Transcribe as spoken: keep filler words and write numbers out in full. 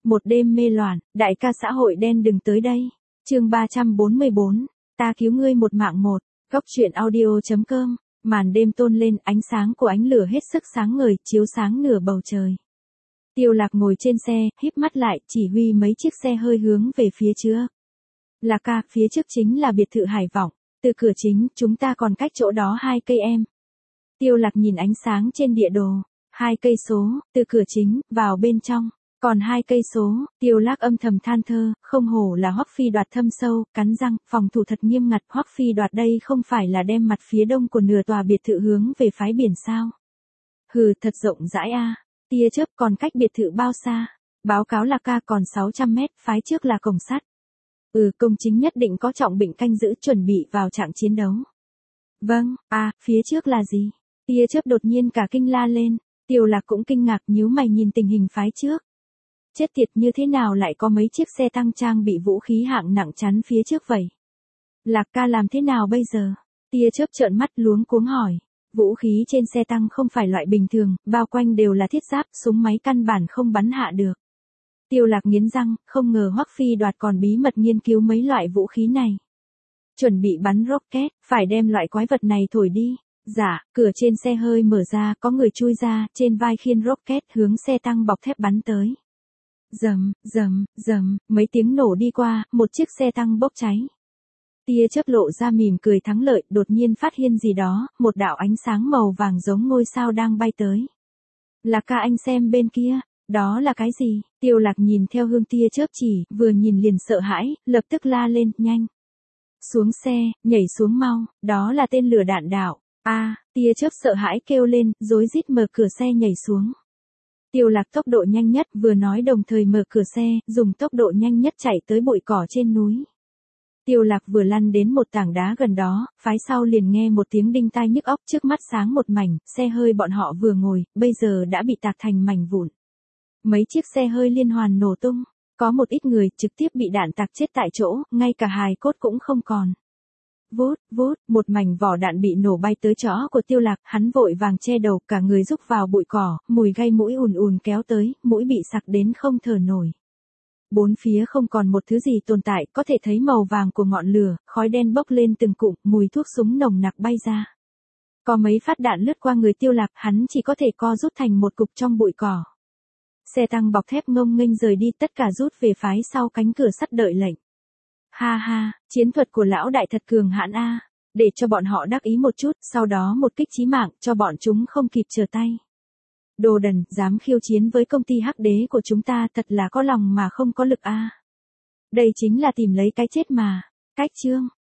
Một đêm mê loạn, đại ca xã hội đen đừng tới đây. Chương ba trăm bốn mươi bốn, ta cứu ngươi một mạng một. Góc truyện audio chấm com. Màn đêm tôn lên, ánh sáng của ánh lửa hết sức sáng ngời, chiếu sáng nửa bầu trời. Tiêu Lạc ngồi trên xe, híp mắt lại, chỉ huy mấy chiếc xe hơi hướng về phía trước. Lạc ca, phía trước chính là biệt thự Hải Vọng, từ cửa chính, chúng ta còn cách chỗ đó hai cây em. Tiêu Lạc nhìn ánh sáng trên địa đồ, hai cây số, từ cửa chính, vào bên trong, còn hai cây số. Tiêu Lạc âm thầm than thơ, không hổ là Hoắc Phi Đoạt thâm sâu, cắn răng, phòng thủ thật nghiêm ngặt. Hoắc Phi Đoạt đây không phải là đem mặt phía đông của nửa tòa biệt thự hướng về phái biển sao? Hừ, thật rộng rãi a. Tia chớp, còn cách biệt thự bao xa? Báo cáo Lạc ca, còn sáu trăm mét, phái trước là cổng sắt. Ừ, công chính nhất định có trọng binh canh giữ, chuẩn bị vào trạng chiến đấu. Vâng, à, phía trước là gì? Tia chớp đột nhiên cả kinh la lên. Tiêu Lạc cũng kinh ngạc, nhíu mày nhìn tình hình phái trước. Chết tiệt, như thế nào lại có mấy chiếc xe tăng trang bị vũ khí hạng nặng chắn phía trước vậy? Lạc ca, làm thế nào bây giờ? Tia chớp trợn mắt luống cuống hỏi. Vũ khí trên xe tăng không phải loại bình thường, bao quanh đều là thiết giáp, súng máy căn bản không bắn hạ được. Tiêu Lạc nghiến răng, không ngờ Hoắc Phi Đoạt còn bí mật nghiên cứu mấy loại vũ khí này. Chuẩn bị bắn rocket, phải đem loại quái vật này thổi đi. Dạ, cửa trên xe hơi mở ra, có người chui ra, trên vai khiên rocket hướng xe tăng bọc thép bắn tới. Rầm, rầm, rầm, mấy tiếng nổ đi qua, một chiếc xe tăng bốc cháy. Tia chớp lộ ra mỉm cười thắng lợi, đột nhiên phát hiện gì đó, một đạo ánh sáng màu vàng giống ngôi sao đang bay tới. Lạc ca, anh xem bên kia, đó là cái gì? Tiêu Lạc nhìn theo hướng tia chớp chỉ, vừa nhìn liền sợ hãi, lập tức la lên, nhanh. Xuống xe, nhảy xuống mau, đó là tên lửa đạn đạo. A, à, tia chớp sợ hãi kêu lên, rối rít mở cửa xe nhảy xuống. Tiêu Lạc tốc độ nhanh nhất, vừa nói đồng thời mở cửa xe, dùng tốc độ nhanh nhất chạy tới bụi cỏ trên núi. Tiêu Lạc vừa lăn đến một tảng đá gần đó, phái sau liền nghe một tiếng đinh tai nhức óc, trước mắt sáng một mảnh, xe hơi bọn họ vừa ngồi, bây giờ đã bị tạc thành mảnh vụn. Mấy chiếc xe hơi liên hoàn nổ tung, có một ít người trực tiếp bị đạn tạc chết tại chỗ, ngay cả hài cốt cũng không còn. Vút, vút, một mảnh vỏ đạn bị nổ bay tới chó của Tiêu Lạc, hắn vội vàng che đầu, cả người rúc vào bụi cỏ, mùi gây mũi ùn ùn kéo tới, mũi bị sặc đến không thở nổi. Bốn phía không còn một thứ gì tồn tại, có thể thấy màu vàng của ngọn lửa, khói đen bốc lên từng cụm, mùi thuốc súng nồng nặc bay ra. Có mấy phát đạn lướt qua người Tiêu Lạc, hắn chỉ có thể co rút thành một cục trong bụi cỏ. Xe tăng bọc thép ngông nghênh rời đi, tất cả rút về phái sau cánh cửa sắt đợi lệnh. Ha ha, chiến thuật của lão đại thật cường hãn a, để cho bọn họ đắc ý một chút, sau đó một kích chí mạng, cho bọn chúng không kịp trở tay. Đồ đần, dám khiêu chiến với công ty hắc đế của chúng ta, thật là có lòng mà không có lực a. Đây chính là tìm lấy cái chết mà. Cách chương.